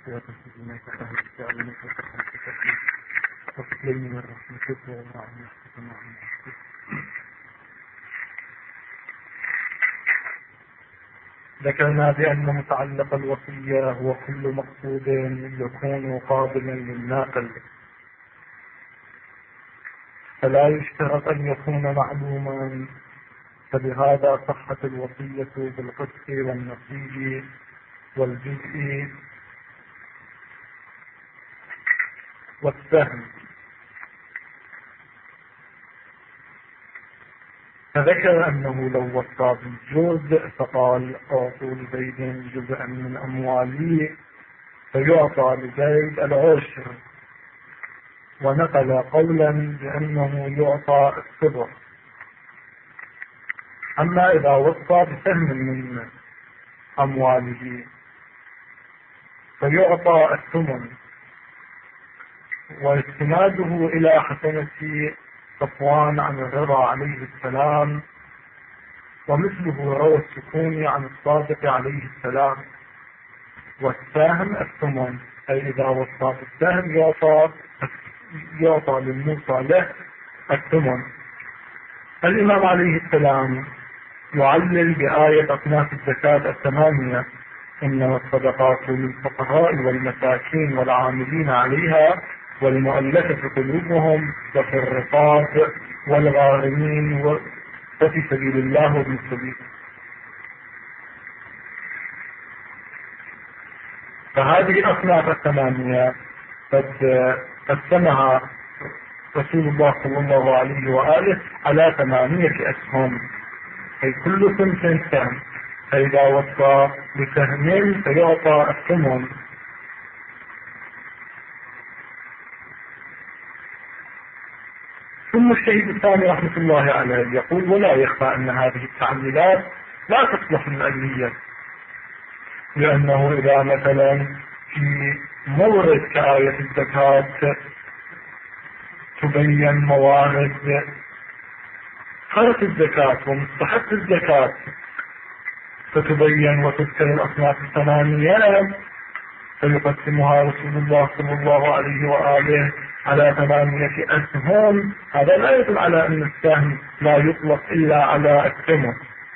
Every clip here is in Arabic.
وتنفذ فهل السائل وتسلمني من رحمتك ومع نفسك مع نفسك. ذكرنا بأن متعلق الوصية هو كل مقصود يكون قابلا للناقل، فلا يشترط أن يكون معلوما، فلهذا صحت الوصية بالقسط والنصيب والجزء والسهم. فذكر أنه لو وصى بالجزء فقال أعطوا لزيد جزءا من أموالي فيعطى لزيد العشر، ونقل قولا بأنه يعطى السبع. أما إذا وصى بسهم من أمواله فيعطى الثمن، واستناده إلى حسنة صفوان عن الرضا عليه السلام، ومثله روى السكوني عن الصادق عليه السلام. والسهم الثمن، أي إذا وصى بالسهم يعطى للموصى له الثمن. الإمام عليه السلام يعلل بآية أصناف الزكاة الثمانية: إنما الصدقات للفقراء والمساكين والعاملين عليها والمؤلفة قلوبهم وفي الرقاب والغارمين وفي سبيل الله وابن السبيل. فهذه الأصناف الثمانية قد قسمها رسول الله صلى الله عليه وآله على 8 أسهم، أي كل صنف سهم، فإذا وصى بسهم فيعطى الثمن. ثم الشهيد الثاني رحمة الله عليه يقول: ولا يخفى أن هذه التعليلات لا تصلح للأهلية، لأنه إذا مثلا في مورد كآية الزكاة تبين موارد فرض الزكاة ومستحق الزكاة فتبين وتذكر الأصناف الثمانية، فيقسمها رسول الله صلى الله عليه وآله على 8 أسهم. هذا لا يدل على أن السهم لا يطلق إلا على الثمن،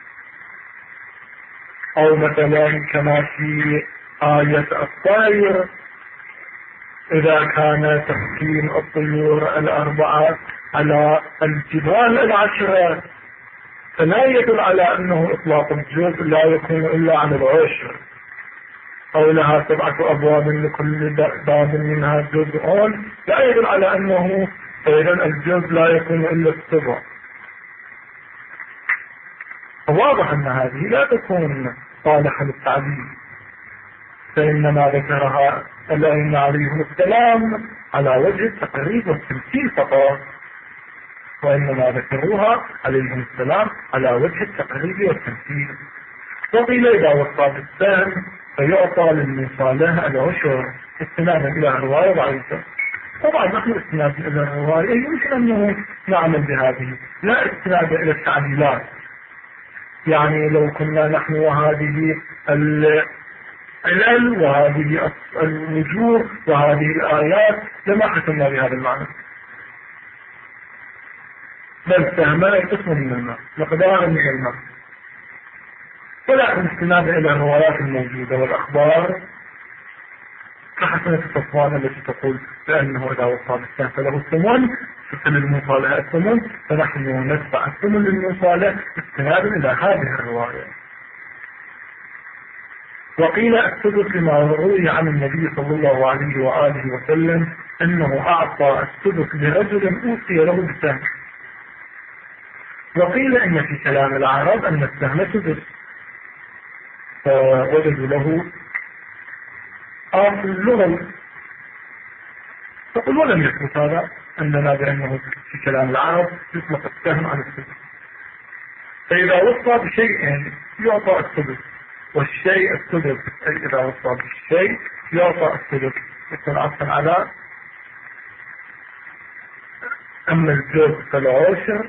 أو مثلا كما في آية الطير: إذا كان تقسيم الطيور 4 على الجبال 10، فلا يدل على أنه إطلاق الجزء لا يكون إلا عن العشر. أو لها 7 أبواب لكل باب منها جزء، لا يدل على أنه أيضا الجزء لا يكون إلا 7. فواضح أن هذه لا تكون صالحة للتعليل، فإنما ذكرها الأئمة عليهم السلام على وجه التقريب والتمثيل فقط، وإنما ذكروها عليهم السلام على وجه التقريب والتمثيل. وقيل إذا وصى بالسهم فيعطى للموصى له العشر، استنادا إلى الرواية ضعيفة. طبعا نحن استنادا إلى الرواية يمكن أنه نعمل بهذه، لا استنادا إلى التعليلات. يعني لو كنا نحن وهذه العلل وهذه الوجوه وهذه الآيات لما حكمنا بهذا المعنى، بل سهمان قسم من الماء مقدار من الماء، ولا استناد إلى الروايات الموجودة والأخبار كحسنة صفوان التي تقول بأنه إذا وصى بالسهم فله الثمن، فكل الموصى لها الثمن، فنحن ندفع الثمن للموصى له استنادا إلى هذه الرواية. وقيل السدس لما روي عن النبي صلى الله عليه وآله وسلم أنه أعطى السدس لرجل أوصي له بسهم. وقيل إن في كلام العرب أن السهم سدس، فوجدوا له اللغة، فقل ولم يثبت هذا أننا بأنه في كلام العرب يطلق السهم عن السدس. فإذا وصى بشيء يعطى السدس، والشيء السدس، أي إذا وصى بالشيء يعطى السدس، يكون عطفا على أما الجزء فالعشر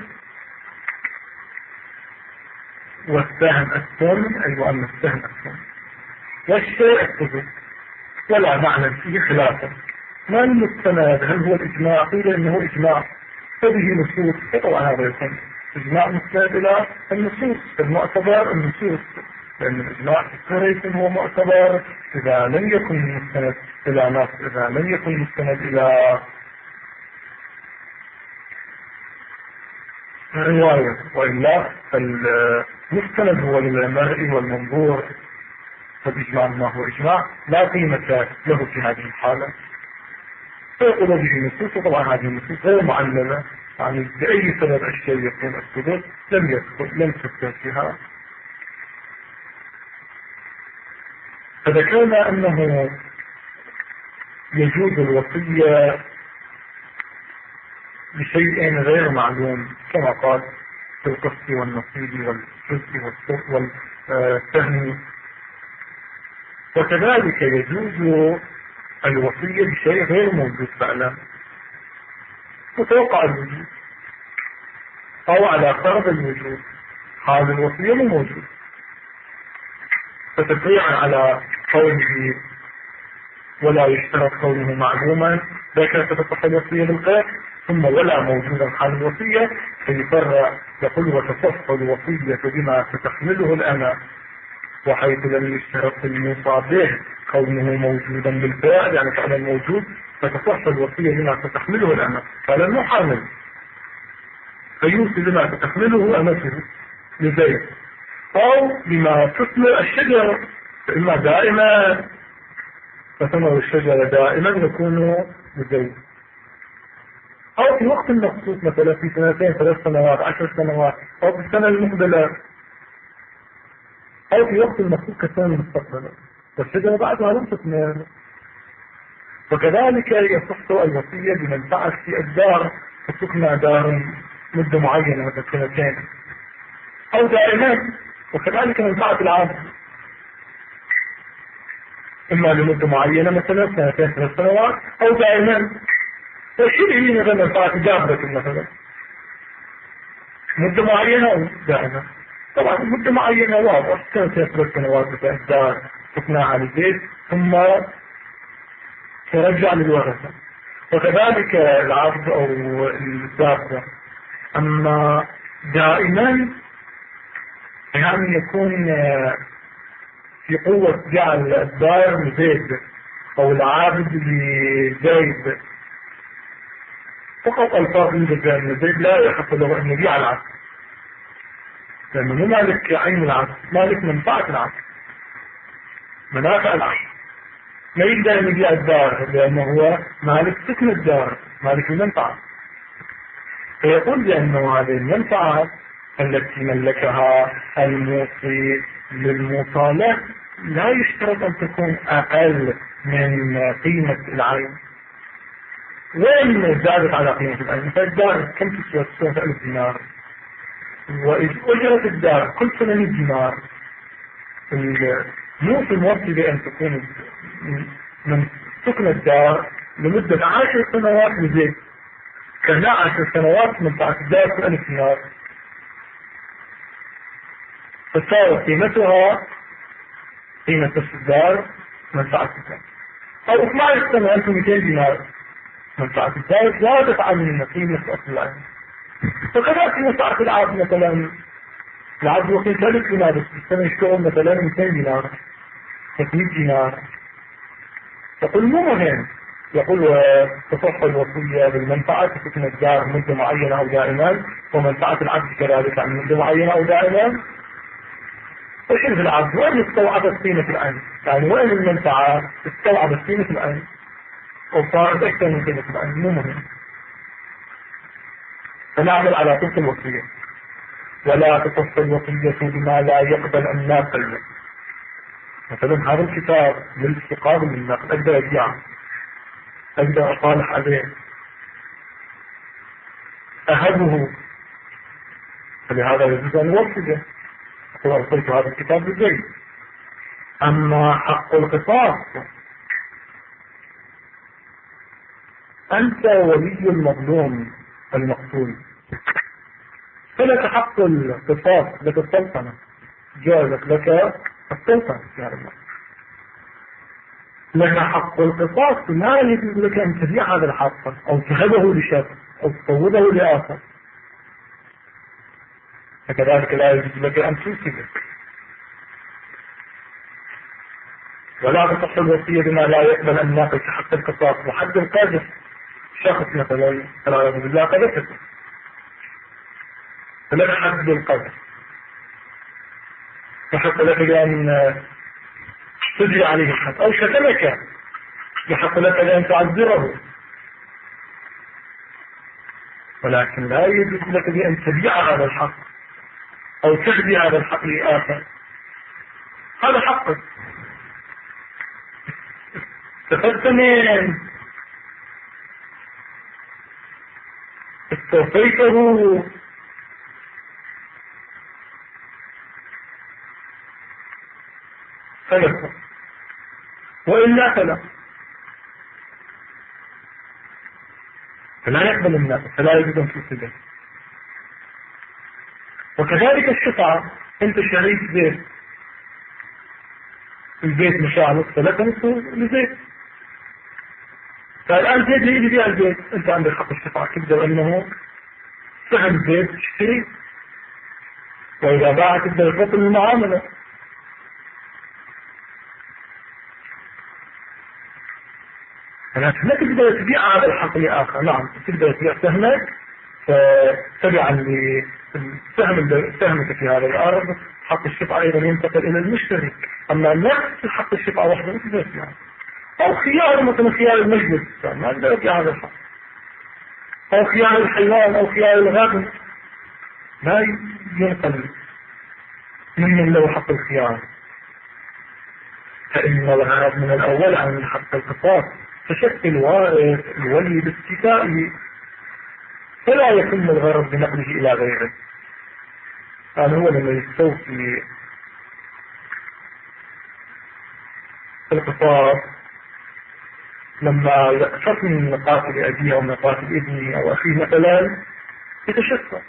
والسهم الثمن، أي وأما السهم الثمن والشيء السدس. ولا معنى فيه خلافا. ما المستند؟ هل هو الإجماع؟ قيل إنه إجماع فبه نصوص، فطبعا هذا يكون إجماع مستند إلى النصوص، المعتبر النصوص، لأن الإجماع ليس هو معتبر إذا لم يكن مستند إلى نص، إذا لم يكن مستند إلى رواية، وإلا المستند هو للمرء والمنظور، فالإجماع ما هو إجماع لا قيمة له في هذه الحالة. فيقول به النصوص، وطبعا هذه النصوص غير معلمة، يعني بأي سبب الشيء يكون السبب لم تذكر فيها. فذكرنا أنه يجوز الوصية بشيء غير معلوم كما قال في القسط والنصيب والجزء والسهم، وكذلك يجوز الوصية بشيء غير موجود فعلا متوقع الوجود أو على فرض الوجود، حال الوصية مو موجود، فتفريعا على قوله ولا يشترط كونه معلوما ذكر تتصح الوصية بالغير، ثم ولا موجودا حال الوصية فيفرع يقول وتصح الوصية بما تتحمله الأنا، وحيث لم يشترط الموصى به كونه موجودا بالفعل يعني فعلا موجود، فتصح الوصية بما تتحمله الأنا، فعلا مو حامل، فيوصي بما تتحمله أمته لزيد، أو بما تثمر الشجر، فإما دائما فثمر الشجرة دائما يكون لزيد، أو في وقت مخصوص مثلا في 2 3 سنوات 10 سنوات، أو في السنة المقبلة، أو في وقت مخصوص كالسنة المستقبلة، والشجرة بعدها لم تثمر. وكذلك يصح الوصية بمنفعة في الدار، فتكنى دار مدة معينة مثلا 2 أو دائما، وكذلك منفعة العام إما لمدة معينة مثلا 2 3 سنوات أو دائما. فالشيء مثلا منفعة دابة مثلا مدة معينة أو دائما، طبعا مدة معينة واضح 2 3 سنوات مثلا الدار تكناها للبيت ثم ترجع للورثة، وكذلك العبد أو الدابة. أما دائما يعني يكون في قوة جعل الدار لزيد أو العابد لزيد، فقط الفاظ لزيد لا يحق له أن يبيع العبد، لأنه مو مالك عين العبد، مالك منفعة العبد، منافع العبد، ما يقدر أن يبيع الدار لأنه هو مالك سكن الدار، مالك المنفعة. فيقول بأنه هذه المنفعة التي ملكها الموصي للموصى لا يشترط أن تكون أقل من قيمة العين، وإن زادت على قيمة العين. فالدار كم تسوى؟ 1000 دينار، وأجرة الدار كل سنة 100 دينار. الموصي موصي بأن تكون من سكن الدار لمدة 10 سنوات لزيد، كان 10 سنوات منفعة الدار 1000 دينار، فصارت قيمتها قيمة نفس الدار منفعة الدار، أو 12 سنة 1200 دينار، منفعة الدار زادت عن قيمة أصل العين. فكذلك منفعة العبد مثلا، العبد وقت 3 دينار بس السنة يشتغل مثلا 200 دينار 300 دينار. يقول مو مهم، يقول تصح الوصية بالمنفعة تكون الدار مدة معينة أو دائما، ومنفعة العبد كذلك عن مدة معينة أو دائما. وشرف العبد وين استوعبت قيمة العين؟ يعني وين المنفعة استوعبت قيمة العين أو صارت أكثر من قيمة العين؟ مو مهم. فنعمل على تلك الوصية. ولا تصح الوصية بما لا يقبل الناقل، مثلا هذا الكتاب للاستقابل للنقل أقدر أبيعه، أقدر أصالح عليه، أهبه، فلهذا يجوز أن يوصيه، أعطيت هذا الكتاب لزيد. أما حق القصاص، أنت ولي المظلوم المقتول، فلك حق القصاص، لك السلطنة، جازت لك السلطنة يا الله. لك حق القصاص لا يجوز لك أن تبيع هذا الحق أو تهبه لشخص أو تصوبه لآخر، فكذلك لا يجوز لك أن تنسبه. ولا تصح الوصية بما لا يقبل أن ناقش حق القصاص وحد القذف. شخص مثلا لا بالله قذفته فلك حد القذف، يحق لك بأن تجري عليه الحد، أو شتمك يحق لك بأن تعذره، ولكن لا يجوز لك بأن تبيع هذا الحق أو تهدي هذا الحق لآخر. هذا حقك استفدت منه، استوفيته، فلك، وإلا فلا يقبل الناس، فلا يجب أن تنسبه. وكذلك الشفعة، أنت شريك بيت، البيت مشاعر فلك نصه لزيت، فالآن زيد يجي بيع البيت، أنت عندك حق الشفعة، تقدر أنه سهم البيت تشتري، وإذا باع تقدر تبطل المعاملة. لكن لا تقدر تبيع هذا الحق لآخر. نعم تقدر تبيع سهمك فتبعا لسهمك في هذا الأرض، حق الشفعة أيضا ينتقل إلى المشتري. أما نفس حق الشفعة وحده ما تقدر تبيعه، أو خيار مثلا خيار المجلس ما تقدر تبيع هذا الحق، أو خيار الحيوان أو خيار الغابة لا ينقل ممن له حق الخيار، فإن الغرض من الأول عن حق القصاص فشك الولي باستيفائه، فلا يتم الغرض بنقله إلى غيره. هذا هو لما يستوفي القصاص، لما يقتص من قاتل أبيه أو من قاتل ابنه أو أخيه مثلا يتشفى،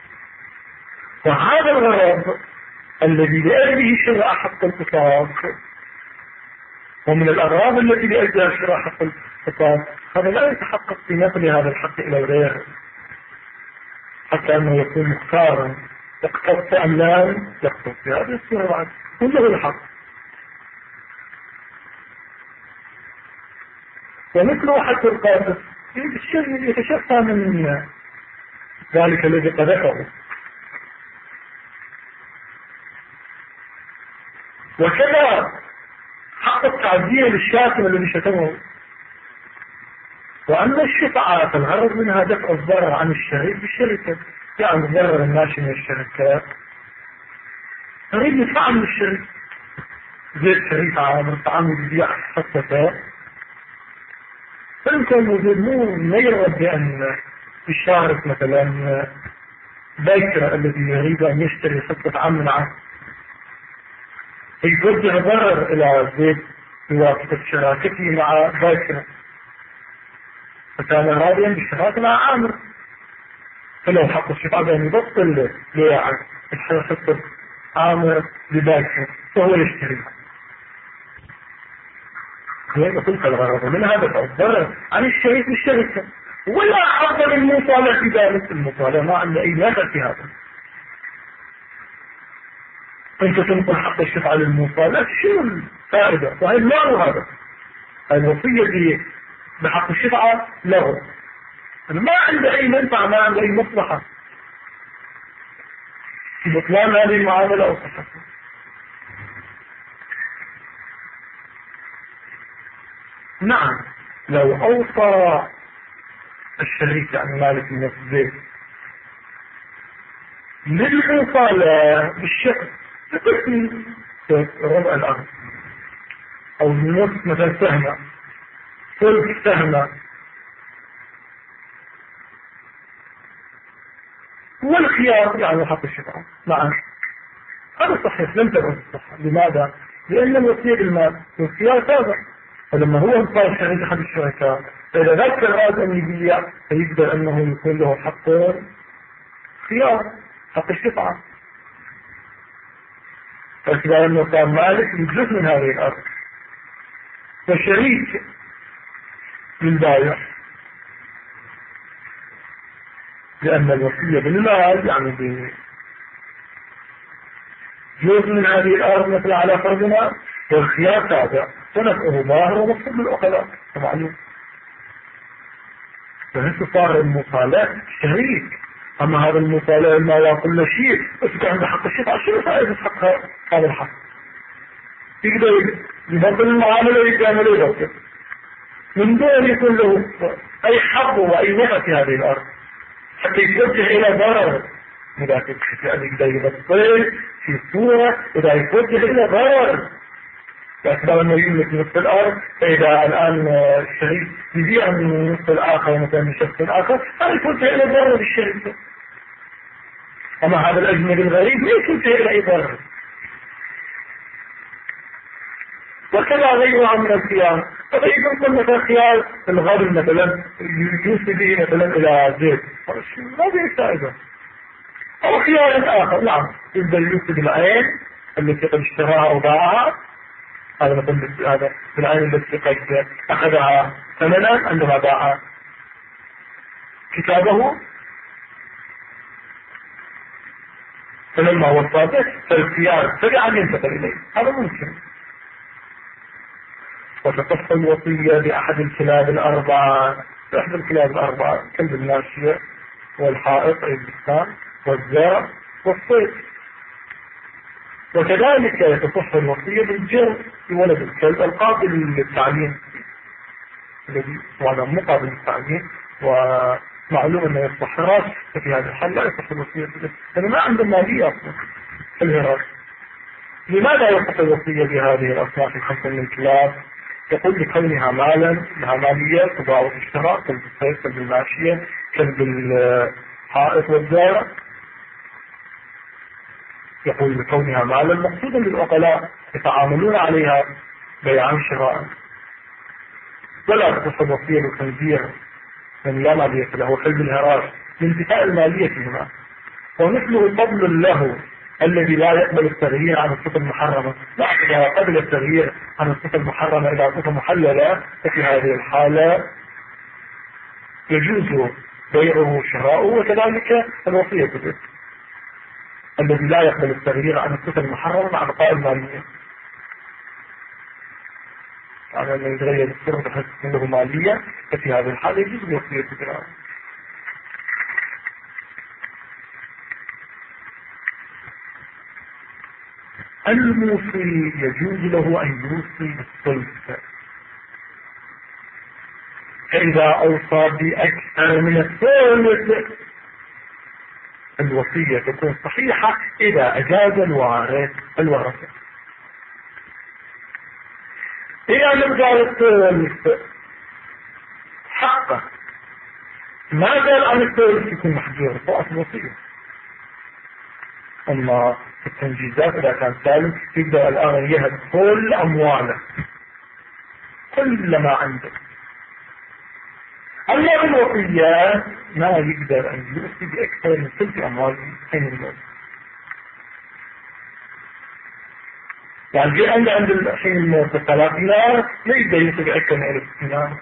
وهذا الغرض الذي لأجله شرع حق القصاص، ومن الأغراض التي لأجلها شرع حق القصاص، هذا لا يتحقق في نقل هذا الحق إلى غيره حتى أنه يكون مختارا، يقتص أم لا يقتص، هذا السورة بعد كله الحق. ومثله حتى القاصد يتشفى من ذلك الذي قذفه. وكذا حق التعزية للشاتم الذي شتمه. وأما الشفعة فالغرض منها دفع الضرر عن الشريك بالشركة، يعني الضرر الناشئ من الشركات يريد يدفع من الشريك، زي الشريك عامر طعام يبيع حصته، فإن كان موجود ما يرغب بأن يشارك مثلا باكرة الذي يريد أن يشتري حصة عام عنه، فيتوجه ضرر إلى زيد بواسطة شراكته مع باكرة، فكان راضيا بالشراكة مع عامر، فلو حق الشفعة بأن يبطل بيع حصة عامر بباكرة فهو يشتريها. يقول فالغرض من هذا الضرر عن الشريك بالشركة، ولا حظ للمصالح في ذلك. المصالح ما عندنا أي نفع في هذا. أنت تنقل حق الشفعة للمصالح، شنو الفائدة؟ صحيح ما هو هذا الوصية بحق الشفعة له، ما عنده أي منفعة، ما عنده أي مصلحة في بطلان هذه المعاملة أو صحتها. نعم لو أوصى الشريك يعني مالك من الزيت للمصالح بالشكل تكفي ربع الأرض أو نصف مثلا سهمة، ثلث سهمة، والخيار يعني حق الشفعة. نعم هذا صحيح لم تكن الصحة. لماذا؟ لأن الوصية بالمال والخيار تابع، فلما هو صار شريك أحد الشركاء فإذا ذاك أراد أن يبيع فيقدر أنه يكون له حق خيار، حق الشفعة، فإذا أنه صار مالك يجلس من هذه الأرض وشريك للبايع، لأن الوصية بالمال يعني بجزء من هذه الأرض مثل على فرضنا، والخيار تابع ونفعه ظاهر ومقصود للعقلاء معلوم. فهسه صار المصالح شريك. أما هذا المصالح ما لا كل شيء بس كان عنده حق الشيء عشان فائدة حق هذا الحق يقدر يبطل المعاملة ويكمل يبطل من دون يكون له أي حق وأي نفع في هذه الأرض حتى يتوجه إلى ضرر مذاكر بشكل أن يقدر يبطل في صورة إذا يتوجه إلى ضرر باعتبار أنه يملك نصف الأرض. فإذا الآن الشريك يبيع من النصف الآخر مثلا من شخص آخر هذا يتوجه إلى ضرر الشريك. أما هذا الأجنبي الغريب لا يتوجه إلى أي ضرر. وكذا غيرها من الخيار. فإذا كنت مثلا خيار الغرب مثلا يوصي به مثلا إلى زيت ما به فائدة. أو خيار آخر نعم يقدر يوصي بالعين التي قد اشتراها أو باعها. هذا مثلا هذا بالعين التي قد أخذها ثمنا عندما باع كتابه فلما وصى به فالخيار تبعا ينتقل إليه. هذا ممكن. وتتصل الوصية بأحد الكلاب الأربعة. بأحد الكلاب الأربعة كلب الناشية والحائط أي البستان والزرع والصيد. وكذلك يتصل الوصية بالجر بولد الكلب القابل للتعليم الذي طبعا مقابل للتعليم ومعلوم أنه يصبح هراس. ففي هذا الحال لا يتصل الوصية به لأنه ما عنده مالية أصلا في الهراس. لماذا يتصل الوصية بهذه الأصناف الخمسة من الكلاب؟ يقول لكونها مالا لها مالية تباع وتشترى كلب الصيد كلب الماشية كلب الحائط والزارع. يقول لكونها مالا مقصودا للعقلاء يتعاملون عليها بيعا شراء. ولا تتصل وصية بالخنزير من لا مالية له كلب الهراس لانتفاء المالية هنا. ومثله فضل له الذي لا يقبل التغيير عن الصفة المحرمة. لا إذا قبل التغيير عن الصفة المحرمة إلى صفة محللة ففي هذه الحالة يجوز بيعه وشراؤه. وكذلك الوصية به الذي لا يقبل التغيير عن الصفة المحرمة مع بقاء المالية. يعني أنه يتغير الصفة بحيث له مالية ففي هذه الحالة يجوز الوصية به. الموصي يجوز له أن يوصي بالثلث. فإذا أوصى بأكثر من الثلث الوصية تكون صحيحة إذا أجاز الورثة. إذا لم قال الثلث حقه ما قال عن الثلث يكون محجور فوق الوصية. أما التنجيزات إذا كان سالم يقدر الآن يهب كل أمواله كل ما عنده. أما بالوصية ما يقدر أن يوصي بأكثر من ثلث أمواله حين الموت. يعني جاء عند حين الموت 3 دينار لا يقدر يوصي بأكثر من 1000 دينار.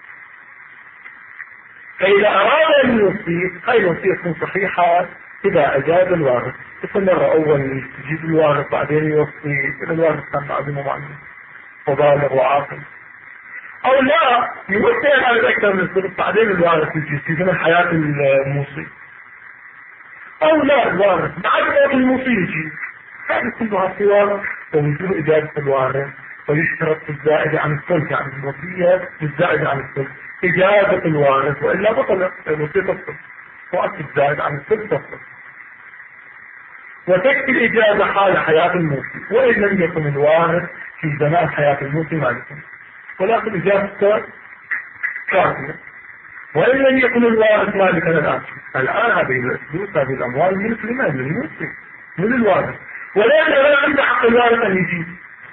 فإذا أراد أن يوصي هاي الوصية تكون صحيحة إذا أجاب الوارث. يكون مرة أول يجيب الوارث بعدين يوصي الوارث كان بعدين معلم وبالغ وعاقل. أو لا يوصي على أكثر من الثلث بعدين الوارث يجي في زمن حياة الموصي. أو لا الوارث بعد موت الموصي يجي. هذه كلها صور ويجب إجابة الوارث. ويشترط الزائد عن الثلث يعني الوصية الزائد عن الثلث إجابة الوارث وإلا بطل الوصية تبطل. وقت الزائد عن الثلث تبطل. وتكفي الإجابة حال حياة الموصي وإن لم يكن الوارث في زمان حياة الموصي مالكا. ولكن إجابته كافية. وإن لم يكن الوارث مالكا الآن هذه الفلوس هذه الأموال ملك لمن؟ للموصي من الوارث. ولا عند حق الوارث أن يجيب.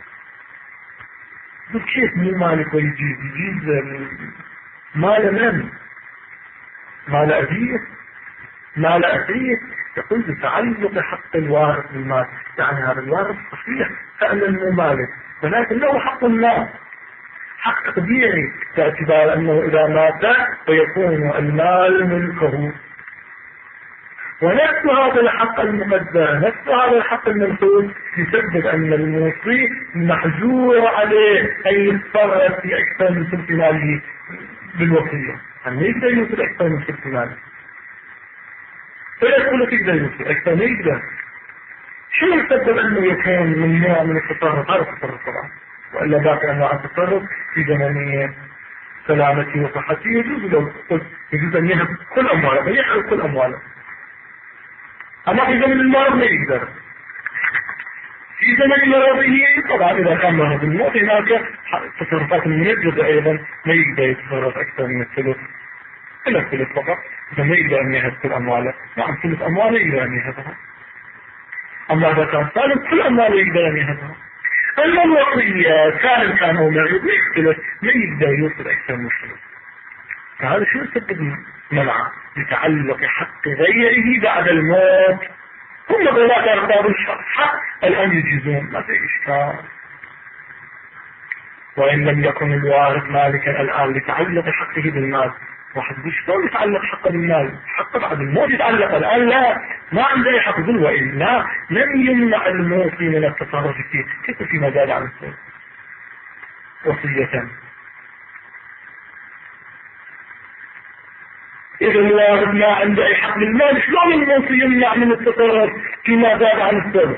كيف مو مالك ويجيب مال من؟ مال أبيه مال أخيه. يقول بتعلق حق الوارث بالمال. يعني هذا الوارث صحيح فعلا مو مالك ولكن له حق المال. حق طبيعي باعتبار أنه إذا مات فيكون المال ملكه. ونفس هذا الحق المقدر، نفس هذا الحق المنصوص، يسبب أن الموصي محجور عليه أن يتصرف في أكثر من ثلث ماله بالوصية. يعني يقدر يوصل أكثر من ثلث ماله، فيقول يقدر يوصل أكثر ما يقدر. شو يسبب أنه يكون من نوع من التصرف؟ هذا التصرف طبعا، وإلا باقي أنواع التصرف في زمنية سلامتي وصحتي يجوز أن يهب كل أمواله، بل يحرق كل أمواله. أما في زمن المرض ما يقدر. في زمن المرضية طبعا إذا كان مرض الموت هناك تصرفات المنجزة أيضا ما يقدر يتصرف أكثر من الثلث، إلا الثلث فقط. إذا ما يقدر أن يهب كل أمواله، نعم ثلث أمواله يقدر أن يهبها. أما إذا كان سالم كل أمواله يقدر أن يهبها. أما الوصية كان هو مريض ما يقدر يوصل أكثر من الثلث. فهذا شو يسبب منعه؟ يتعلق حق غيره بعد الموت. هم ذلك أرباب الحق الآن يجيزون، ما في إشكال. وإن لم يكن الوارث مالكا الآن لتعلق حقه بالمال، واحد يقول شلون يتعلق حقه بالمال؟ حقه بعد الموت يتعلق، الآن لا، ما عنده حق ذل. وإلا لم يمنع الموصي من التصرف فيه، كيف فيما زاد عن الثلث وصية. إذا الوارث ما عنده أي حق بالمال، شلون الموصي يمنع من التصرف فيما زاد عن الثلث؟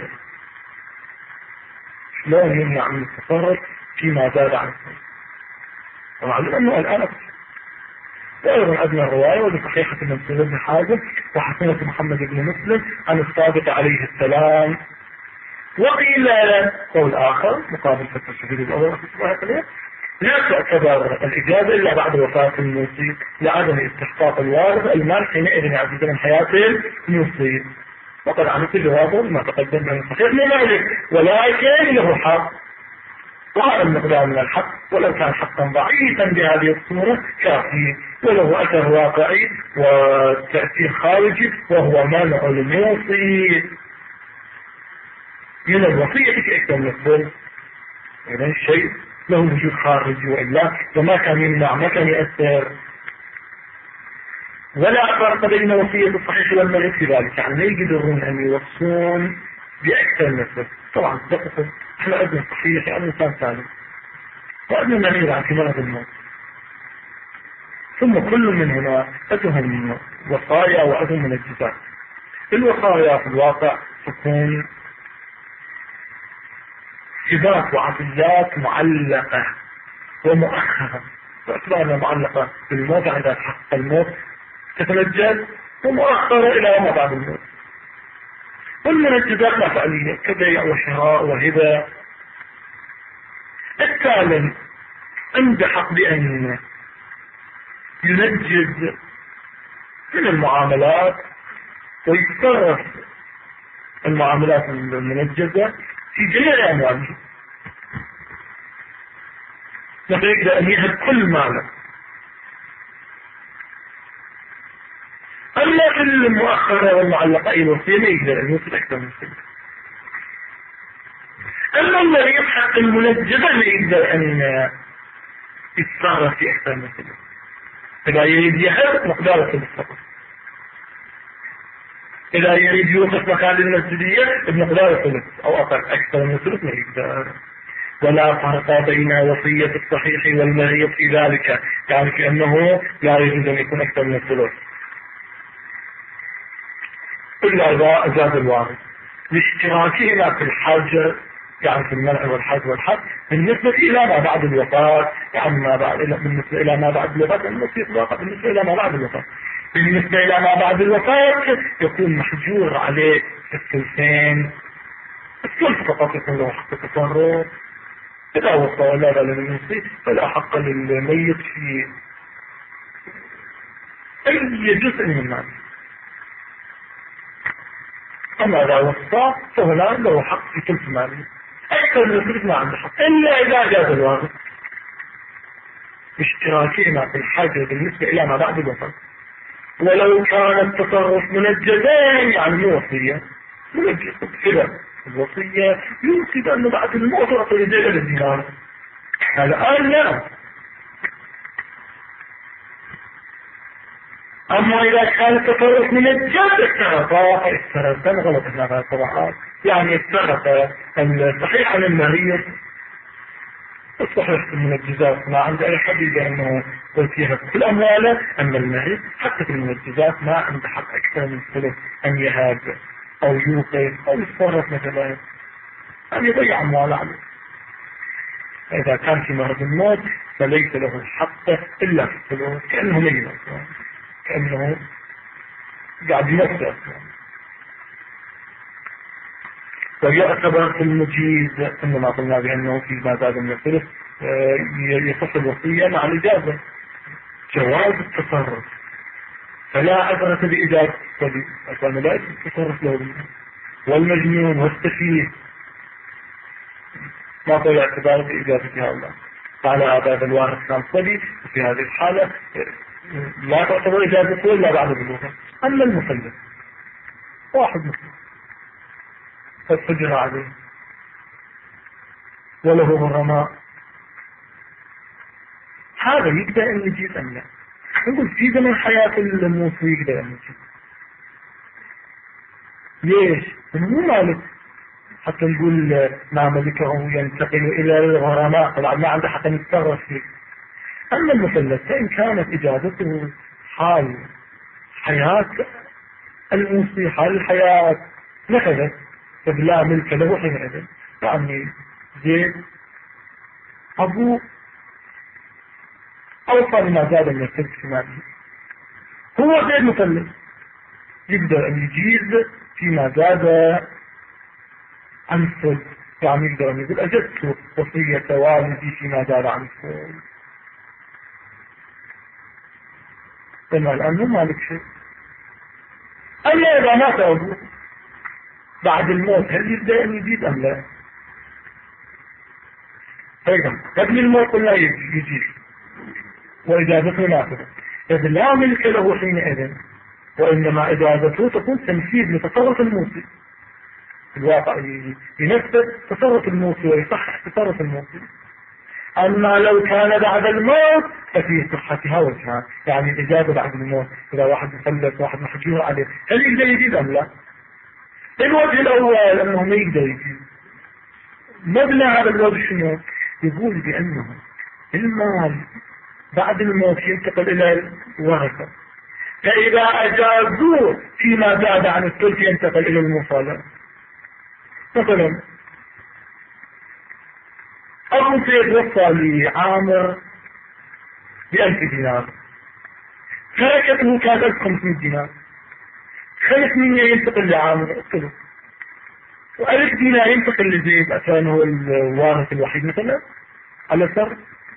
شلون يمنع من التصرف فيما زاد عن الثلث؟ ومعلوم أنه الآن وأيضا أدنى الرواية وبصحيحة المنصور بن حازم وحسنة محمد بن مسلم عن الصادق عليه السلام. وقيل قول آخر مقابل فتح الشهيد الأول في الصباح قليل: لا تعتبر الإجازة إلا بعد وفاة الموصي لعدم استحقاق الوارث المال حينئذ يعزز من حياة الموصي. وقد عملت جوابه ما تقدم من صحيح من ذلك، ولكن له حق، وهذا المقدار من الحق ولو كان حقا ضعيفا بهذه الصورة كافي، وله أثر واقعي وتأثير خارجي، وهو منع الموصي من الوصية في أكثر من الثلث. إذا الشيء له وجود خارجي، وإلا وما كان يمنع ما كان يأثر. ولا فرق بين وصية الصحيح والمريض في ذلك، يعني لا يقدرون أن يوصون بأكثر من الثلث. طبعا دقيقة احنا ابن صحيح يعني إنسان سالم، وابن مريض عن في مرض الموت، ثم كل منهما أتهم وصايا وأتهم منجزات. الوصايا في الواقع تكون صفات وعطيات معلقة ومؤخرة، باعتبارها معلقة بالموت عند حق الموت تتنجز، ومؤخرة إلى ما بعد الموت. والمنجزات لا فعلية كبيع وشراء وهبة. الثالث عنده حق بأن ينجز من المعاملات ويتصرف المعاملات المنجزة في جميع أمواله، مثل يقدر أن يهب كل ماله. أما في المؤخرة والمعلقة أي وصية ما يقدر أن يوصل أكثر من سنة. أما الذي يحق المنجزة ما يقدر أن يتصرف في أكثر من سنة. إذا يريد يهب مقدار ثلث فقط، إذا يريد يوقف مكان المسجدية بمقدار ثلث أو أقل، أكثر من ثلث ما يقدر. ولا فرق بين وصية الصحيح والمريض في ذلك، يعني كأنه لا يجوز أن يكون أكثر من الثلث إلا إذا زاد الوارث لاشتراكهما في الحج، يعني في المنع والحج والحج بالنسبة إلى ما بعد الوفاة، يعني ما بعد بالنسبة إلى ما بعد الوفاة، بالنسبة إلى ما بعد الوفاة. بالنسبة إلى ما بعد الوفاة يكون محجور عليه الثلثين، الثلث فقط يكون له حق التصرف. إذا وصى ولا للموصي فلا حق للميت في أي جزء من المال. أما إذا وصى فهنا له حق في ثلث ماله، أكثر من الثلث ما عنده حق إلا إذا جاز الوارث اشتراكهما في الحاجة بالنسبة إلى ما بعد الوفاة. ولو كان التصرف منجزين، يعني مو وصية، منجز كذا الوصية يوصي بأنه بعد الموت أعطي زي الدينار، الآن لا، أما إذا كان التصرف من الجد السرطان غلط هذا طبعا. يعني السرطان الصحيح عن المريض الصحيح في المنجزات ما عند أي حديث أنه فيها في الأموال. أما المريض حتى في المنجزات ما عنده حق أكثر من ثلث أن يهاب أو يوقف أو يتصرف مثلا أن يضيع أموال عليه. إذا كان في مرض الموت فليس له الحق إلا في الثلث، كأنه ميت، كأنه قاعد ينفذ. ويعتبر في المجيز إنما قلنا بأنه في ما زاد من الثلث يصح الوصية مع الإجازة، جواز التصرف، فلا عبرة بإجازة الصبي عشان لا التصرف له. والمجنون والسفيه ما هو يعتبر بإجازة هؤلاء. قال هذا الوارث كان صبي، وفي هذه الحالة لا تعتبر إجازته إلا بعد بلوغه. أما المفلس واحد مسلم فاتفجر عليه وله غرماء، هذا يقدر أن يجيز أم لا؟ نقول في زمن حياة الموصي يقدر أن يجيز. ليش؟ مو مالك حتى نقول ما ملكه ينتقل إلى الغرماء، طبعا ما عنده حتى يتصرف فيه. أما المثلث فإن كانت إجازته حال حياة الموصي، حال الحياة نفذت فبلا ملك له حينئذ. يعني زيد أبوه أوصى لما زاد من الثلث في ماله، هو زيد مثلث يقدر أن يجيز فيما زاد عن الثلث. يعني يقدر أن يقول أجدت وصية والدي فيما زاد عن الثلث، إنه الآن مو مالك شيء. أما إذا مات أبوه بعد الموت هل يبدأ أن يجيز أم لا؟ أيضا قبل الموت قلنا يجيز وإجازته نافذة، إذ لا ملك له حينئذ، وإنما إجازته تكون تنفيذ لتصرف الموصي. الواقع ينفذ تصرف الموصي ويصحح تصرف الموصي. أما لو كان بعد الموت ففي صحتها وجهان. يعني الإجازة بعد الموت إذا واحد مفلس واحد محجور عليه هل يقدر يجيز أم لا؟ الوجه الأول أنه ما يقدر يجيز. مبنى على الوجه شنو؟ يقول بأنه المال بعد الموت ينتقل إلى الورثة، فإذا أجازوه فيما زاد عن الثلث ينتقل إلى المصالحة. مثلا أبو سيد وصى لعامر ب1000 دينار، تركته كانت 1500 دينار، 500 ينتقل لعامر الثلث، و1000 دينار ينتقل لزيد عشان هو الوارث الوحيد مثلا على سر.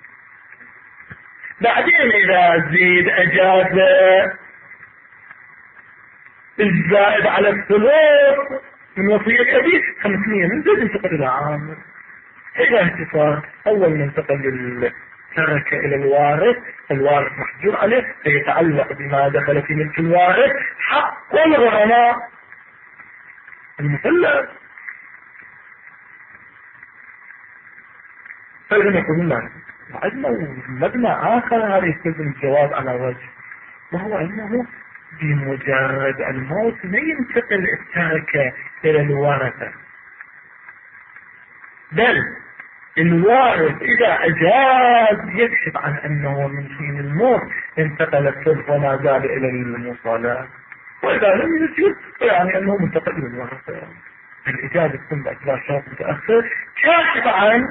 بعدين إذا زيد أجاز الزائد على الثلث من وصية أبيه 500 من زيد ينتقل إلى عامر. إذا اتفاق أول من انتقل التركة إلى الوارث، الوارث محجور عليه فيتعلق بما دخل في ملك الوارث حق الغرماء المثلث. فإذا يقولون لنا وعندنا مبنى آخر هذا يستلزم الجواب على وجه، وهو أنه بمجرد الموت لا ينتقل التركة إلى الورثة، بل الوارث إذا أجاز يكشف عن أنه من حين الموت انتقل الثلث وما زال إلى المصالحة، وإذا لم يجد يعني أنه منتقل إلى الورثة. الإجازة تكون بأسباب شرط متأخر كاشف عن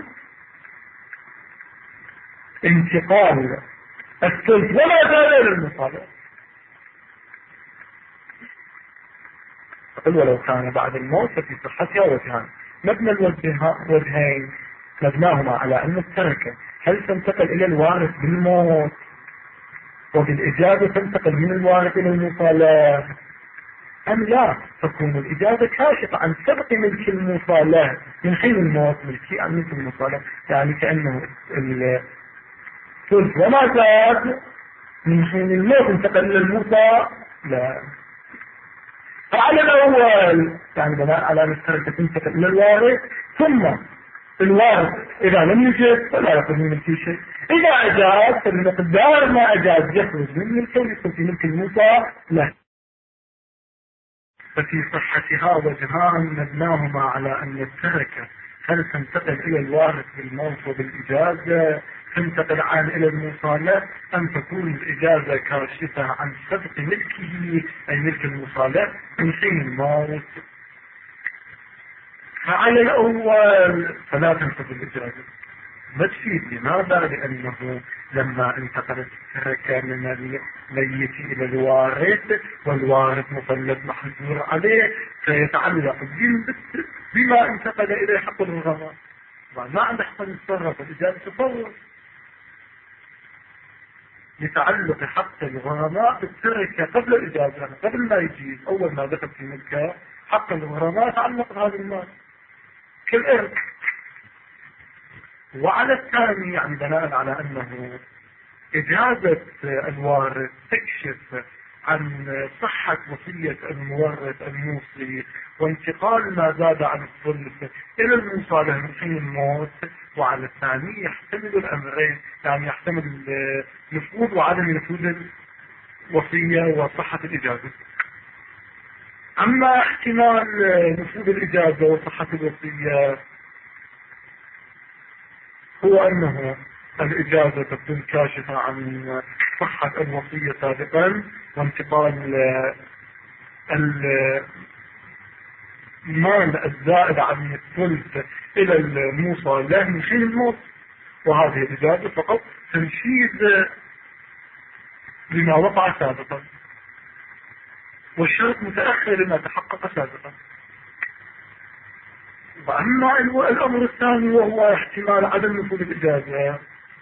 انتقال الثلث وما زال إلى المصالحة. ولو كان بعد الموت ففي صحتها وجهان. مبنى الوجهين مبناهما على أن التركة هل تنتقل إلى الوارث بالموت وبالإجازة تنتقل من الوارث إلى المصالح أم لا، تكون الإجازة كاشفة عن سبق ملك المصالح من حين الموت ملكي عن ملك المصالح. يعني كأنه الثلث وما زاد من حين الموت انتقل إلى المصالح. لا، فعلى الأول يعني بناء على أن التركة تنتقل إلى الوارث ثم الوارث إذا لم يجد فلا يأخذ من ملكه شيء، إذا أجاز فالمقدار ما أجاز يخرج من ملكه ويدخل في ملك الموصى له. ففي صحتها وجهان مبناهما على أن التركة هل تنتقل إلى الوارث بالموت وبالإجازة، تنتقل عن إلى الموصى له، أم تكون الإجازة كاشفة عن سبق ملكه أي ملك الموصى له من حين الموت. فعلى الأول فلا تنتقل الإجازة. ما تفيد لماذا؟ لأنه لما انتقلت التركة من الميت إلى الوارث والوارث مطلب محجور عليه فيتعلق بما انتقل إليه حق الغرماء، ما عنده حق يتصرف، الإجازة تصرف لتعلق حق الغرماء بالتركة قبل الإجازة، قبل ما يجيز. أول ما دخل في ملكه حق الغرماء تعلق بهذا المال كالإرث. وعلى الثاني يعني بناء على أنه إجازة الوارث تكشف عن صحة وصية المورث الموصي وانتقال ما زاد عن الثلث إلى الموصى له من حين الموت. وعلى الثاني يحتمل الأمرين، يعني يحتمل نفوذ وعدم نفوذ الوصية وصحة الإجازة. أما احتمال نفوذ الإجازة وصحة الوصية هو أنه الإجازة تكون كاشفة عن صحة الوصية سابقا وانتقال المال الزائد عن الثلث إلى الموصى له من حين الموت، وهذه الإجازة فقط تنفيذ لما وقع سابقا، والشرط متأخر لما تحقق سابقا. وأما الأمر الثاني وهو احتمال عدم نفوذ الإجازة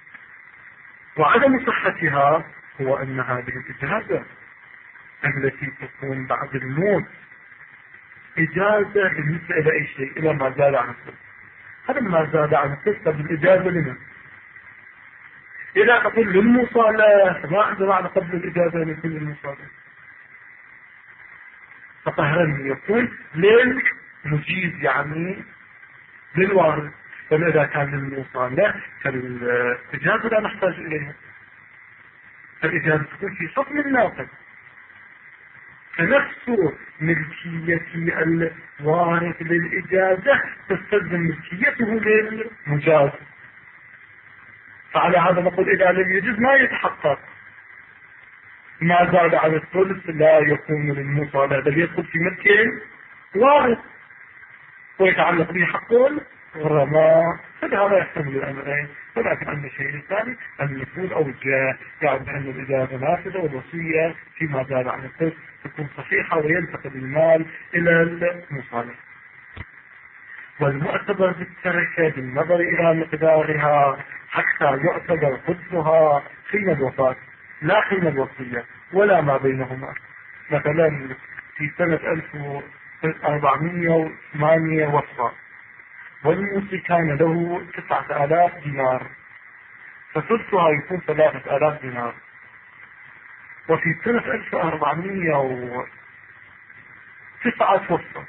وعدم صحتها، هو أن هذه الإجازة التي تكون بعد الموت إجازة بالنسبة إلى أي شيء إلى ما زاد عن الثلث. هذا ما زاد عن الثلث بالإجازة لمن؟ إذا تقول للموصى له ما عنده معنى قبل الإجازة لكل الموصى له، فقهرا يكون للمجيز يعني للوارث. فإذا كان للموصى له فالإجازة لا نحتاج إليها، فالإجازة تكون في حكم الناقل. فنفس ملكية الوارث للإجازة تستلزم ملكيته للمجاز. فعلى هذا نقول إذا لم يجز ما يتحقق ما زاد عن الثلث لا يكون للموصى له، بل يدخل في ملك وارث ويتعلق به حق الغرماء. فلهذا يحتمل الأمرين. ولكن أن الشيء الثاني النفوذ أو الجاه، يعني أن الإجازة نافذة والوصية فيما زاد عن الثلث تكون صحيحة وينتقل المال إلى المصالح. والمعتبر بالتركة بالنظر إلى مقدارها حتى يعتبر قدرها حين الوفاة لا حين الوصية ولا ما بينهما. مثلا في سنة 1408 وفاة والموصي كان له 9000 دينار، فثلثها يكون 3000 دينار. وفي سنة 1409 توفى،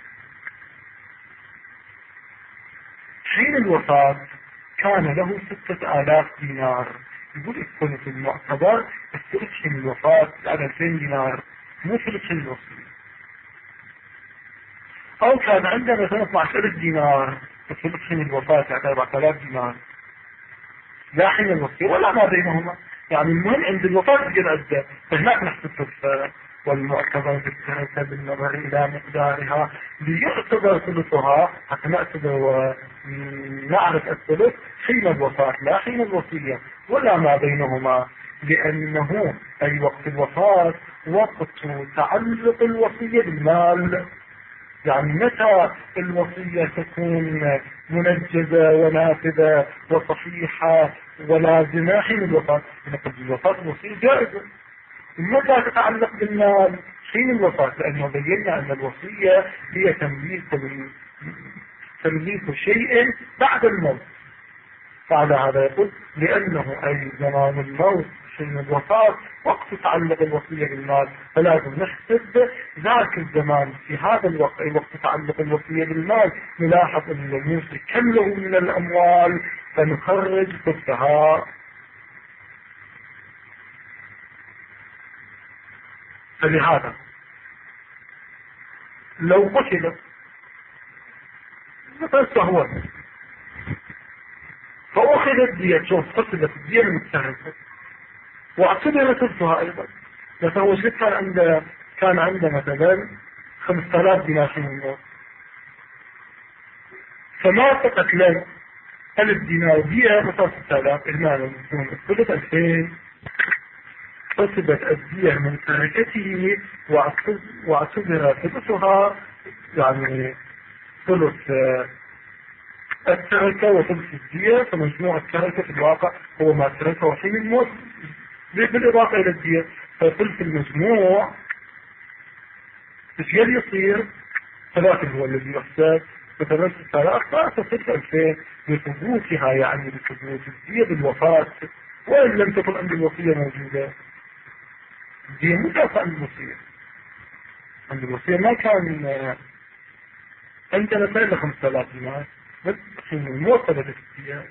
حين الوفاة كان له 6000 دينار. يقول الثلث المعتبر الثلث حين الوفاة على 2000 دينار مو ثلث حين الوصية. أو كان عنده مثلا 12000 دينار الثلث حين الوفاة على 4000 دينار لا حين الوصية ولا ما بينهما، يعني المهم عند الوفاة قد أدى. فهناك نحن الثلث. والمعتبر بالتركة بالنظر إلى مقدارها ليعتبر ثلثها حتى نعرف الثلث حين الوفاة لا حين الوصية ولا ما بينهما، لأنه أي وقت الوفاة وقت تعلق الوصية بالمال. يعني متى الوصية تكون منجزة ونافذة وصحيحة ولازمة؟ حين الوفاة. نقول الوفاة الوصية جائزة. متى تتعلق بالمال؟ حين الوفاة، لأنه بينا أن الوصية هي تمليك شيء بعد الموت. فعلى هذا يقول لأنه أي زمان الموت حين الوفاة وقت تعلق الوصية بالمال، فلازم نحسب ذاك الزمان في هذا الوقت، وقت تعلق الوصية بالمال، نلاحظ أن الموصي كم له من الأموال فنخرج ثلثها. فلهذا لو قتل مثلا سهوا فأخذت دية، شوف قتلت الدية المتهمة واعتبر ثلثها أيضا. مثلا هو كان عنده مثلا 5000 دينار حين الموت، فما فقط له 1000 دينار دية مثلا 6000، إجمالا يكون الثلث 2000. حسبت الدية من تركته واعتبر ثلثها، يعني ثلث التركة وثلث الدية، فمجموع التركة في الواقع هو ما تركه حين الموت بالإضافة إلى الدية. فثلث المجموع ايش قد يصير؟ فذاك هو الذي يحسب مثلا 6000 فثلث 2000 لثبوتها، يعني لثبوت الدية بالوفاة. وإن لم تكن عند الوصية موجودة الدية مكافأة عند الوصية، عند الوصية ما كان أنت مثلا 5000 دينار بس حين الموت ثبتت الدية.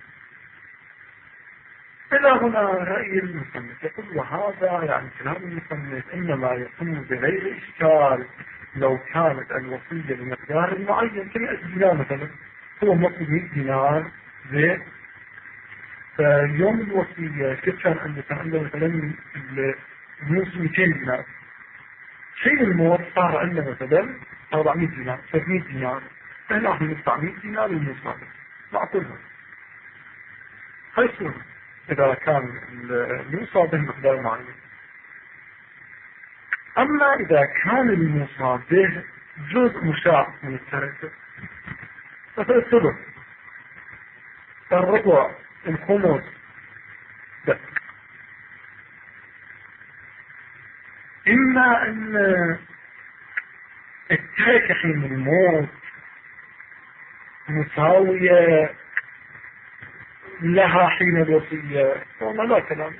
إلى هنا رأي المصنف يقول وهذا يعني كلام المصنف إنما يتم بغير إشكال لو كانت الوصية بمقدار معين ك100 دينار مثلا، هو مطلب 100 دينار زين. فيوم الوصية كيف كان عنده مثلا النص 200 دينار، حين الموت صار عنده مثلا 400 دينار 300 دينار، فناخذ ندفع 100 دينار للمصاب معقولها. هاي صورة إذا كان الموصى به مقدار معين. أما إذا كان الموصى به جزء مشاع من التركة، مثل الثلث، الربع، الخمس، ده إما أن التركة حين الموت مساوية لها حين الوصية، والله لا كلام،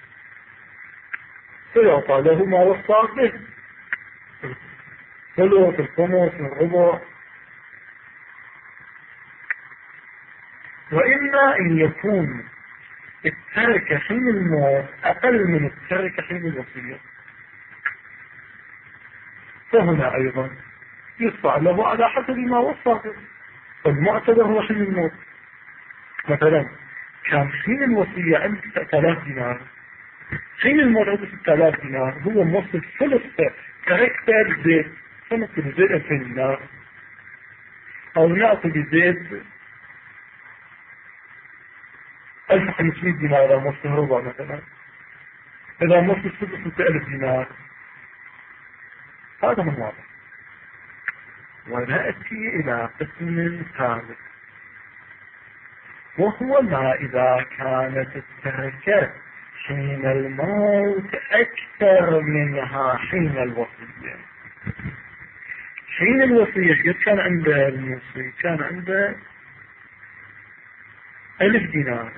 سيعطى له ما وصى به، الثلث، الخمس، الربع. وإما أن يكون التركة حين الموت أقل من التركة حين الوصية، فهنا أيضا يدفع له على حسب ما وصى به. المعتبر هو حين الموت، مثلا كان حين الوصية عنده 6000 دينار، حين الموت عنده 6000 دينار، هو موصل ثلث تركته لزيد، فنقل لزيد 2000 دينار، أو نعطي لزيد 1500 دينار إذا موصل ربع مثلا، إذا موصل ثلث 1000 دينار. هذا من واضح. ونأتي إلى قسم ثالث، وهو ما إذا كانت التركة حين الموت أكثر منها حين الوصية. حين الوصية قد كان عنده الموصي؟ كان عنده 1000 دينار،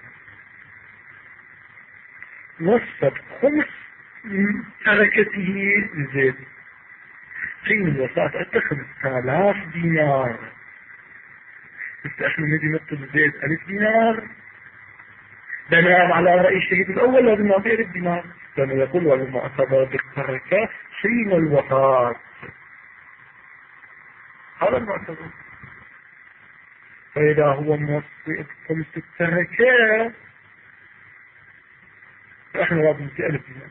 وصف خمس تركته لزيد، حين الوفاة عنده 5000 دينار. بس احنا نجي نكتب زيد 1000 دينار بناء على رأي الشهيد الأول لازم نعطيه 1000 دينار، لأنه يقول والمعتبر بالتركة حين الوفاة، هذا المعتبر. فإذا هو موصي خمس التركة فإحنا لازم 1000 دينار.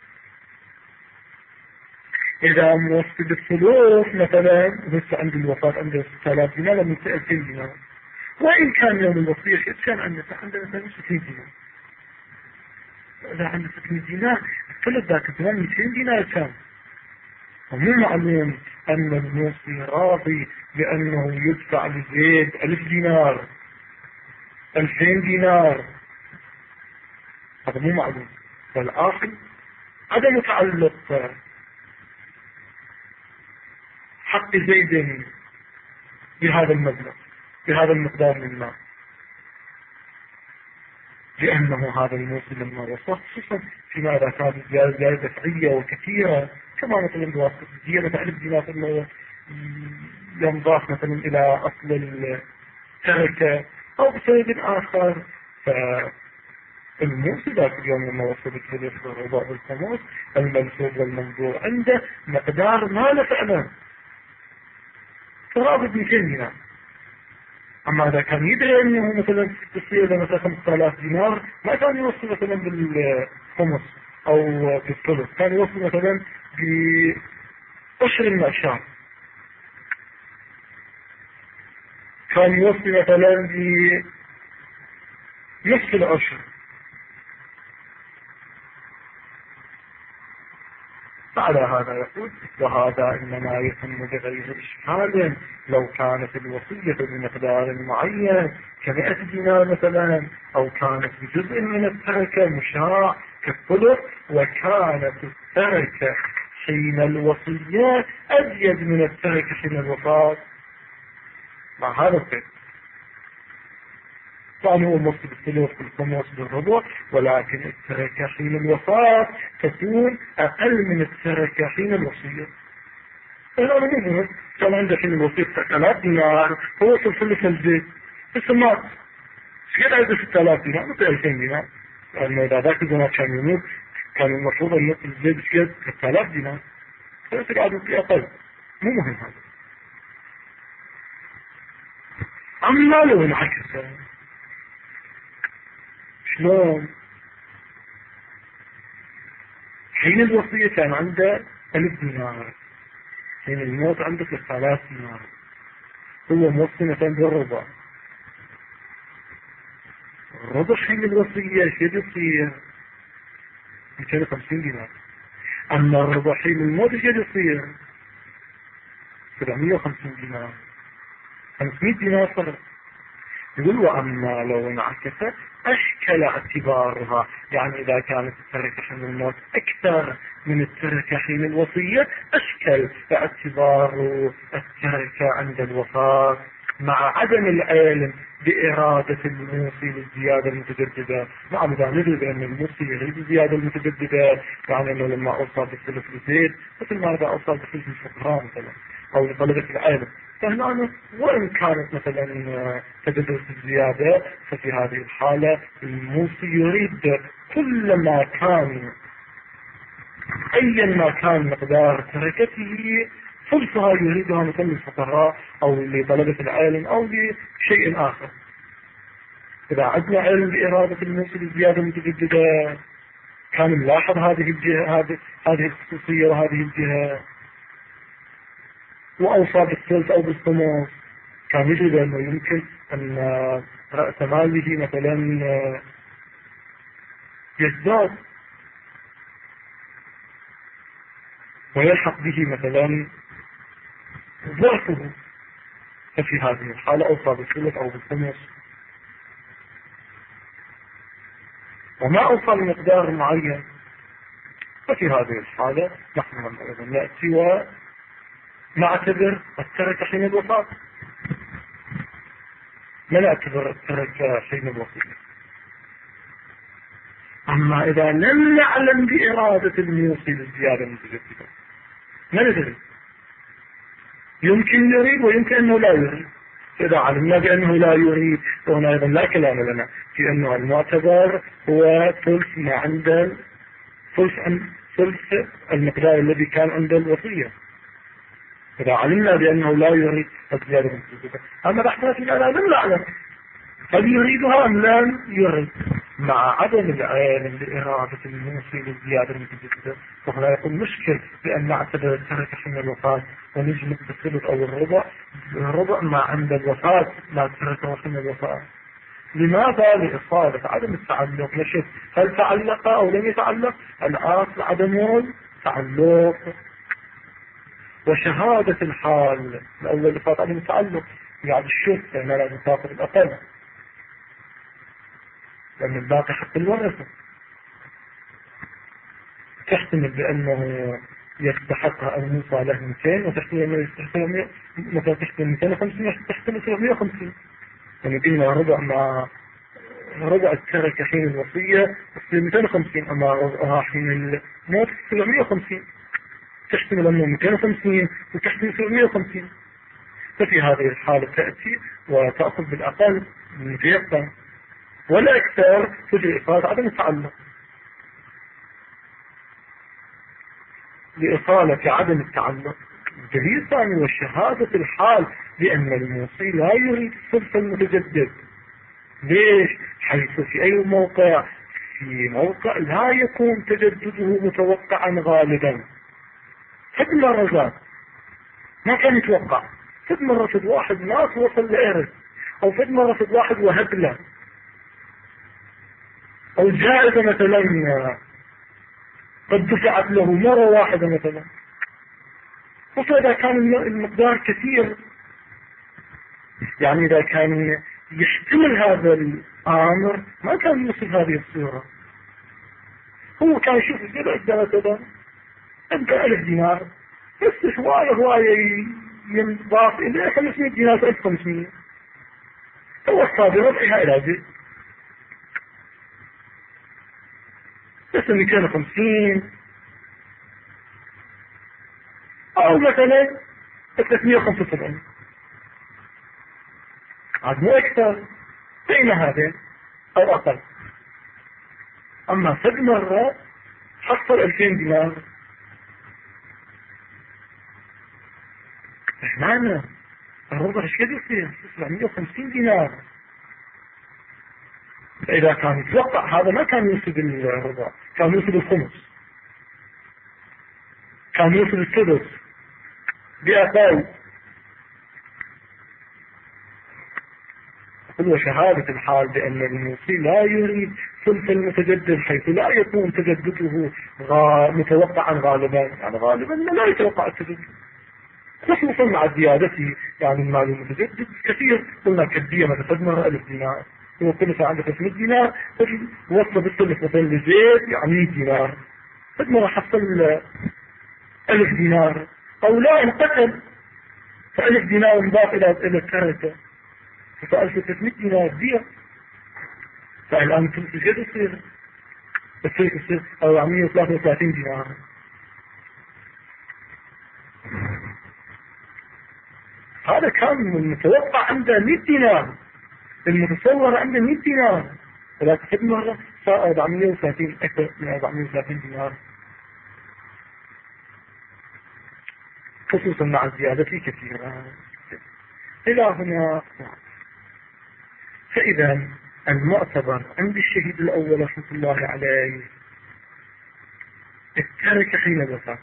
إذا موصي بالثلث مثلا لسه عند الوفاة عنده 6000 دينار لازم 2000 دينار. وإن كان يوم الوصية كان عنده مثلا 60 دينار، إذا عنده 600 دينار الثلث ذاك الزمان 200 دينار كان. ومو معلوم أن الموصي راضي بأنه يدفع لزيد 1000 دينار 2000 دينار، هذا مو معلوم. والآخر عدم تعلق حق زيد بهذا المبلغ، بهذا المقدار من المال. لأنه هذا الموصل لما وصف خصوصا فيما إذا كانت زيادة دفعية وكثيرة، كما مثلا بواسطة زيادة 1000 دينار أنه ينضاف مثلا إلى أصل التركة أو بسبب آخر. فالموصل ذاك اليوم لما وصل الثلث والربع والخمس الملفوظ والمنظور عنده مقدار ما فعلا قرابة 200 دينار. أما إذا كان يدري أنه مثلا يصير له مثلا 5000 دينار ما كان يوصل مثلا بالخمس أو بالثلث، كان يوصل مثلا بعشر المعشار، كان يوصل مثلا بنصف العشر. فعلى هذا يقول وهذا إنما يتم بغير إشكال لو كانت الوصية بمقدار معين ك100 دينار مثلا، أو كانت بجزء من التركة مشاع كالثلث، وكانت التركة حين الوصية أزيد من التركة حين الوفاة مع هذا الفرق. يعني هو مصر بالثلث بالخمس بالربع، ولكن التركة حين الوفاة تكون أقل من التركة حين الوصية. هذا مهم. كان عنده حين الوصية 3000 دينار، هو وصل ثلث البيت بس مات، شكل عنده 6000 دينار مثل 2000 دينار، لأنه إذا ذاك الزمان كان يموت كان المفروض أن يصل البيت بشكل 3000 دينار، فيصير عدد في أقل. مو مهم هذا. أما لو انعكس شلون؟ حين الوصية كان عنده 1000 دينار، حين الموت عنده 3000 دينار، هو موصي مثلا بالربع. الربع حين الوصية شو يصير؟ 250 دينار. أما الربع حين الموت شو يصير؟ 750 دينار، 500 دينار صار. يقول وأما لو انعكست أشكل اعتبارها، يعني إذا كانت التركة حين الموت أكثر من التركة حين الوصية أشكل اعتبار التركة عند الوفاة مع عدم العلم بإرادة الموصي للزيادة المتجددة. نعم إذا ندري بأن الموصي يريد الزيادة المتجددة، يعني أنه لما أوصى بالثلث لزيد مثل ما إذا أوصى بالثلث للفقراء مثلا أو لطلبة العلم، فهنا وإن كانت مثلا تجدد الزيادة، ففي هذه الحالة الموصي يريد كل ما كان أيا ما كان مقدار تركته ثلثها يريدها مثل للفقراء أو لطلبة العلم أو لشيء آخر. إذا عدنا علم بإرادة الموصي للزيادة المتجددة كان نلاحظ هذه الجهة، هذه الخصوصية وهذه الجهة، وأوصى بالثلث أو بالخمس، كان يجب أنه يمكن أن رأس ماله مثلا يزداد ويلحق به مثلا ضعفه، ففي هذه الحالة أوصى بالثلث أو بالخمس. وما أوصى بمقدار معين، ففي هذه الحالة نحن أيضا نأتي ونعتبر التركة حين الوفاة، لا نعتبر التركة حين الوصية. أما إذا لم نعلم بإرادة الموصي للزيادة المتجددة ما ندري، يمكن يريد ويمكن أنه لا يريد. إذا علمنا بأنه لا يريد فهنا أيضا لا كلام لنا في أنه المعتبر هو ثلث ما عند ثلث المقدار الذي كان عند الوصية. إذا علمنا بأنه لا يريد الزيادة المتجددة، أما بحثنا فينا لا نعلم هل يريدها أم لا يريد، مع عدم العلم بإرادة الموصي للزيادة المتجددة، وهنا يكون مشكل بأن نعتبر التركة حين الوفاة ونجمد بالثلث أو الربع ما عند الوفاة لا التركة حين الوفاة. لماذا؟ لإصابة عدم التعلق. نشوف هل تعلق أو لم يتعلق. الأصل عدم التعلق، وشهادة الحال الأول لفات عدم التعلق يعني الشرط فإن لا نتاقب الأقل، لأن الباقي حق الورثة. تحتمل بأنه يستحق الموصى له 200 وتحتمل أنه يستحق مثلا تحتمل 250 تحتمل 750، يعني قلنا ربع مع ربع التركة حين الوصية تصير 250، أما ربعها حين الموت 750، تحتمل أنه 250 وتحتمل 750. ففي هذه الحالة تأتي وتأخذ بالأقل المتيقن، والأكثر تجري إفادة عدم التعلق لإصالة عدم التعلق. الدليل الثاني والشهادة الحال بأن الموصي لا يريد الصرف المتجدد. ليش؟ حيث في أي موقع، في موقع لا يكون تجدده متوقعا غالبا. فد مرة ما كان يتوقع، فد مرة فد واحد ناس وصل لإرث، أو فد مرة فد واحد وهب له، أو جائزة مثلا قد دفعت له مرة واحدة مثلا. وإذا كان المقدار كثير، يعني إذا كان يحتمل هذا الأمر ما كان يوصل هذه الصورة. هو كان يشوف كذا قدامه مثلا أنت 1000 دينار بس هواية ينضاف إلى 500 دينار 1500، هو الصادر ربعها إلى جزء بس 250 أو مثلا 375، عاد مو أكثر بين هذين أو أقل. أما فد مرة حصل 2000 دينار، إحنا الربع ايش قد يصير 750 دينار. فإذا كان يتوقع هذا ما كان يوصل الربع، كان يوصل الخمس، كان يوصل الثلث بأقل. هو شهادة الحال بأن الموصي لا يريد صلح المتجدد حيث لا يكون تجدده متوقعا غالبا، يعني غالبا لا يتوقع التجدد، خصوصا مع زيادته. يعني المال المتجدد كثير، قلنا كالدية مثلا تدمر 1000 دينار، هو كل ساعة عنده 500 دينار، وصل بالصلح مثلا لزيت يعني 100 دينار، تدمر حصل 1000 دينار، أو لا انقتل ف1000 دينار انضاف إلى التركة، فسأل 300 دينار دية. فالآن الثلث الجد يصير 433 دينار. هذا كان المتوقع عنده 100 دينار، المتصور عنده 100 دينار، ولكن كل مرة صار 430، أكثر من 430 دينار، خصوصا مع الزيادة كثيرة إلى هنا. فإذا المعتبر عند الشهيد الأول رحمة الله عليه الترك حين الوفاة،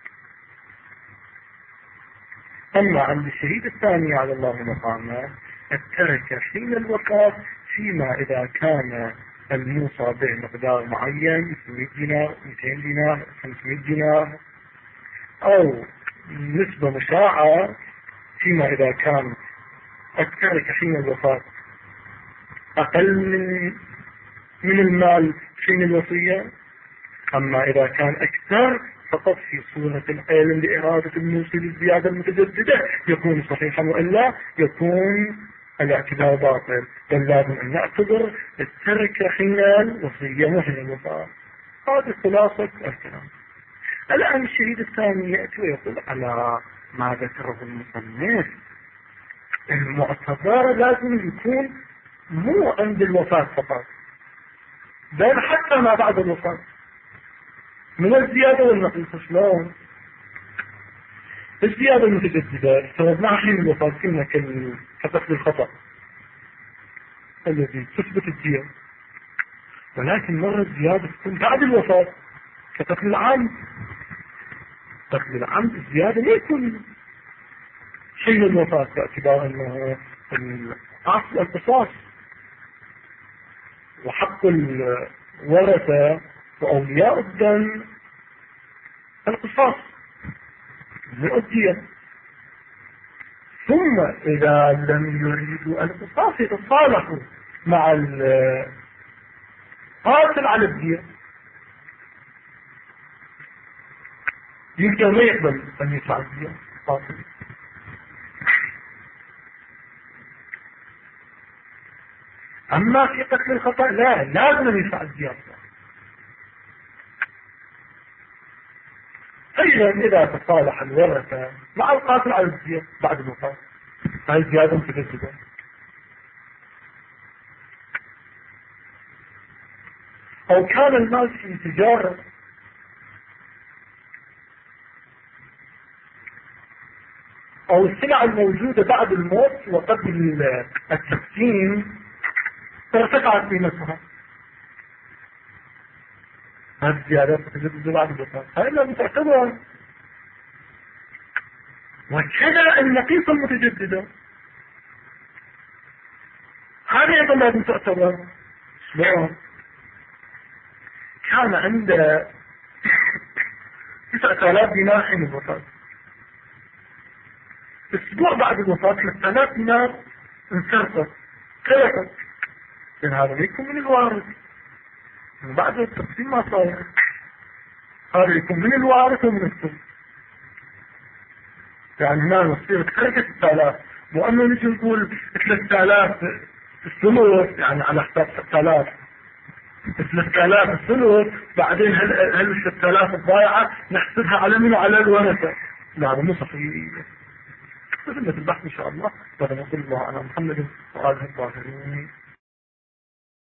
أما عند الشهيد الثاني على الله مقامه الترك حين الوفاة، فيما إذا كان الموصى به مقدار معين 100 دينار 200 دينار 500 دينار، أو نسبة مشاعة، فيما إذا كان الترك حين الوفاة أقل من المال حين الوصية. أما إذا كان أكثر فقط في صورة العلم لإرادة الموصي للزيادة المتجددة يكون صحيحا، وإلا يكون الاعتبار باطل، بل لازم أن نعتبر الترك حين الوصية وحين الوفاة. هذه خلاصة الكلام. الآن الشهيد الثاني يأتي ويقول على ما ذكره المصنف المعتبر لازم يكون مو عند الوفاة فقط، بل حتى ما بعد الوفاة من الزيادة والنقيصة. شلون؟ الزيادة المتجددة افترضناها حين الوفاة كنا كقتل الخطأ الذي تثبت الدية، ولكن مرة الزيادة تكون بعد الوفاة كقتل العمد. قتل العمد الزيادة لا يكون حين الوفاة باعتبار أنه الأصل القصاص، وحق الورثة وأولياء الدم القصاص الدية. ثم إذا لم يريدوا القصاص يتصالحوا مع القاتل على الدية، يمكن ما يقبل أن يدفع الدية قاتل. أما في قتل الخطأ لا، لازم يدفع الزيادة. إذا تصالح الورثة مع القاتل على الزيادة بعد الوفاة، هاي الزيادة متجددة. أو كان المال في تجارة أو السلع الموجودة بعد الموت وقبل التسكين ارتفعت قيمتها، هذه الزيادات تتجدد بعد الوفاة، هاي لا تعتبر. وكذا النقيصة المتجددة هذه أيضا لازم تعتبر. شلون؟ كان عنده 9000 دينار حين الوفاة، اسبوع بعد الوفاة 3000 دينار انسرقت تلفت، لأن هذا يكون من الوارث، من بعد التقسيم ما صاير، هذا يكون من الوارث ومن الثلث. يعني هنا نصير تركة 6000، مو انه نجي نقول 3000 الثلث يعني على حساب 6000، 3000 الثلث بعدين هل 6000 الضايعة نحسبها على منه على الورثة. لا هذا مو صحيح. بسم البحث ان شاء الله. وصلى الله على محمد وآله الطاهرين.